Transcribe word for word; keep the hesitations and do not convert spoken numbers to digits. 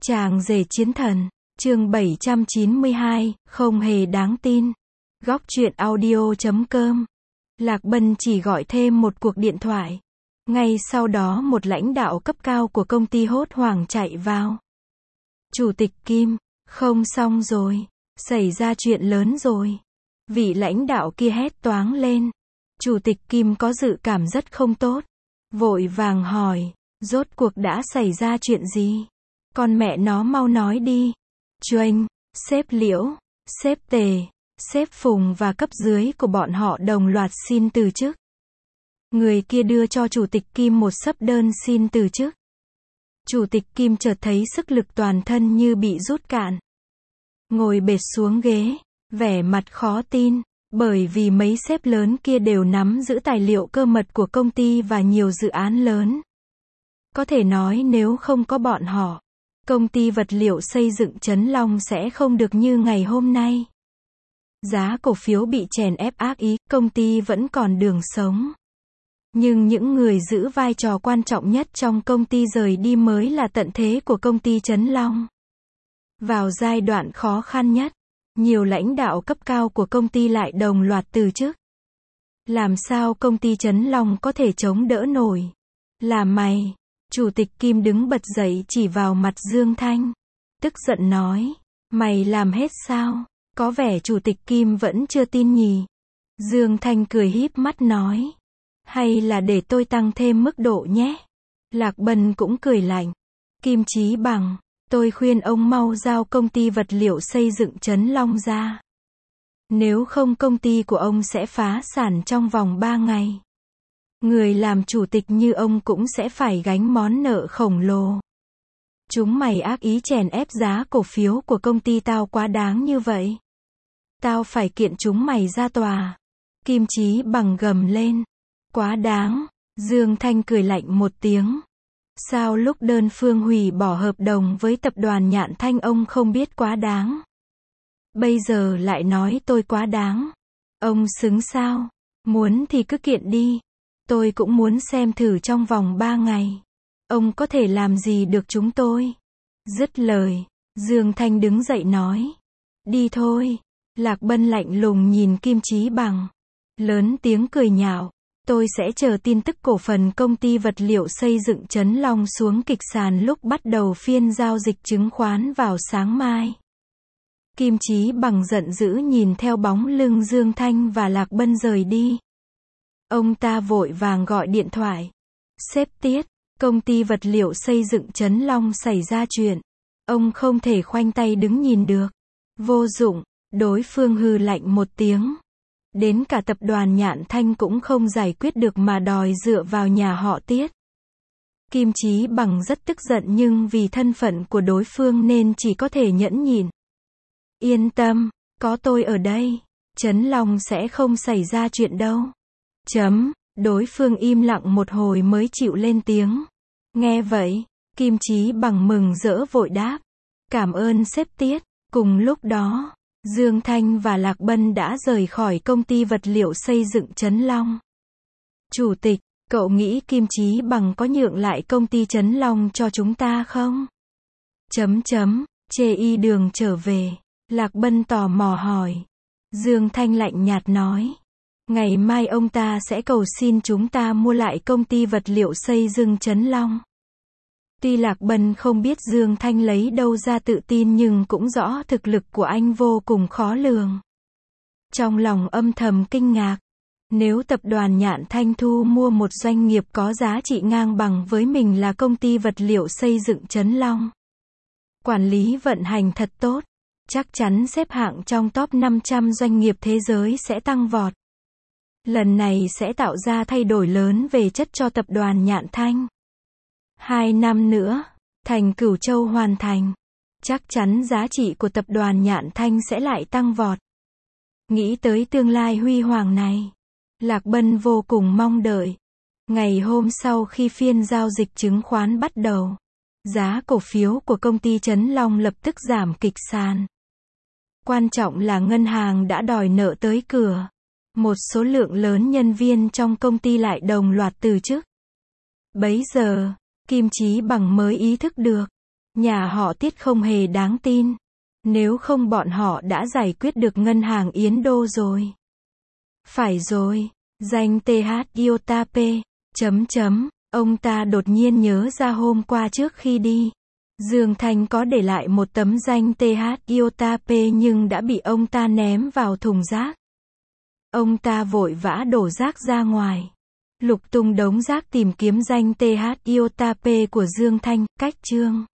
Chàng rể chiến thần, chương bảy trăm chín mươi hai, không hề đáng tin. Góc truyện audio chấm com. Lạc Bân chỉ gọi thêm một cuộc điện thoại. Ngay sau đó một lãnh đạo cấp cao của công ty hốt hoảng chạy vào. Chủ tịch Kim, không xong rồi, xảy ra chuyện lớn rồi. Vị lãnh đạo kia hét toáng lên. Chủ tịch Kim có dự cảm rất không tốt. Vội vàng hỏi, rốt cuộc đã xảy ra chuyện gì? Con mẹ nó mau nói đi. Choanh, sếp Liễu, sếp Tề, sếp Phùng và cấp dưới của bọn họ đồng loạt xin từ chức. Người kia đưa cho Chủ tịch Kim một xấp đơn xin từ chức. Chủ tịch Kim chợt thấy sức lực toàn thân như bị rút cạn. Ngồi bệt xuống ghế, vẻ mặt khó tin, bởi vì mấy sếp lớn kia đều nắm giữ tài liệu cơ mật của công ty và nhiều dự án lớn. Có thể nói nếu không có bọn họ, công ty vật liệu xây dựng Trấn Long sẽ không được như ngày hôm nay. Giá cổ phiếu bị chèn ép ác ý, công ty vẫn còn đường sống. Nhưng những người giữ vai trò quan trọng nhất trong công ty rời đi mới là tận thế của công ty Trấn Long. Vào giai đoạn khó khăn nhất, nhiều lãnh đạo cấp cao của công ty lại đồng loạt từ chức. Làm sao công ty Trấn Long có thể chống đỡ nổi? Là mày. Chủ tịch Kim đứng bật dậy chỉ vào mặt Dương Thanh. Tức giận nói, mày làm hết sao? Có vẻ Chủ tịch Kim vẫn chưa tin nhỉ. Dương Thanh cười híp mắt nói, hay là để tôi tăng thêm mức độ nhé. Lạc Bân cũng cười lạnh. Kim Chí Bằng, tôi khuyên ông mau giao công ty vật liệu xây dựng Trấn Long ra. Nếu không công ty của ông sẽ phá sản trong vòng ba ngày. Người làm chủ tịch như ông cũng sẽ phải gánh món nợ khổng lồ. Chúng mày ác ý chèn ép giá cổ phiếu của công ty tao quá đáng như vậy. Tao phải kiện chúng mày ra tòa. Kim Chí Bằng gầm lên. Quá đáng. Dương Thanh cười lạnh một tiếng. Sao lúc đơn phương hủy bỏ hợp đồng với tập đoàn Nhạn Thanh ông không biết quá đáng? Bây giờ lại nói tôi quá đáng. Ông xứng sao? Muốn thì cứ kiện đi. Tôi cũng muốn xem thử trong vòng ba ngày. Ông có thể làm gì được chúng tôi? Dứt lời, Dương Thanh đứng dậy nói. Đi thôi. Lạc Bân lạnh lùng nhìn Kim Chí Bằng. Lớn tiếng cười nhạo. Tôi sẽ chờ tin tức cổ phần công ty vật liệu xây dựng Trấn Long xuống kịch sàn lúc bắt đầu phiên giao dịch chứng khoán vào sáng mai. Kim Chí Bằng giận dữ nhìn theo bóng lưng Dương Thanh và Lạc Bân rời đi. Ông ta vội vàng gọi điện thoại. Sếp Tiết, công ty vật liệu xây dựng Trấn Long xảy ra chuyện. Ông không thể khoanh tay đứng nhìn được. Vô dụng, đối phương hừ lạnh một tiếng. Đến cả tập đoàn Nhạn Thanh cũng không giải quyết được mà đòi dựa vào nhà họ Tiết. Kim Chí Bằng rất tức giận nhưng vì thân phận của đối phương nên chỉ có thể nhẫn nhịn. Yên tâm, có tôi ở đây, Trấn Long sẽ không xảy ra chuyện đâu. Chấm, đối phương im lặng một hồi mới chịu lên tiếng. Nghe vậy, Kim Chí Bằng mừng rỡ vội đáp. Cảm ơn sếp Tiết. Cùng lúc đó, Dương Thanh và Lạc Bân đã rời khỏi công ty vật liệu xây dựng Trấn Long. Chủ tịch, cậu nghĩ Kim Chí Bằng có nhượng lại công ty Trấn Long cho chúng ta không? Chấm chấm, chê y đường trở về. Lạc Bân tò mò hỏi. Dương Thanh lạnh nhạt nói. Ngày mai ông ta sẽ cầu xin chúng ta mua lại công ty vật liệu xây dựng Trấn Long. Tuy Lạc Bân không biết Dương Thanh lấy đâu ra tự tin nhưng cũng rõ thực lực của anh vô cùng khó lường. Trong lòng âm thầm kinh ngạc. Nếu tập đoàn Nhạn Thanh thu mua một doanh nghiệp có giá trị ngang bằng với mình là công ty vật liệu xây dựng Trấn Long. Quản lý vận hành thật tốt. Chắc chắn xếp hạng trong top năm trăm doanh nghiệp thế giới sẽ tăng vọt. Lần này sẽ tạo ra thay đổi lớn về chất cho tập đoàn Nhạn Thanh. Hai năm nữa, thành Cửu Châu hoàn thành. Chắc chắn giá trị của tập đoàn Nhạn Thanh sẽ lại tăng vọt. Nghĩ tới tương lai huy hoàng này, Lạc Bân vô cùng mong đợi. Ngày hôm sau khi phiên giao dịch chứng khoán bắt đầu, giá cổ phiếu của công ty Trấn Long lập tức giảm kịch sàn. Quan trọng là ngân hàng đã đòi nợ tới cửa. Một số lượng lớn nhân viên trong công ty lại đồng loạt từ chức. Bấy giờ, Kim Chí Bằng mới ý thức được. Nhà họ Tiết không hề đáng tin. Nếu không bọn họ đã giải quyết được ngân hàng Yến Đô rồi. Phải rồi. Danh tê hát Iota P. Chấm chấm. Ông ta đột nhiên nhớ ra hôm qua trước khi đi. Dương Thanh có để lại một tấm danh tê hát Iota P nhưng đã bị ông ta ném vào thùng rác. Ông ta vội vã đổ rác ra ngoài. Lục tung đống rác tìm kiếm danh tê hát Iota P của Dương Thanh, cách chương.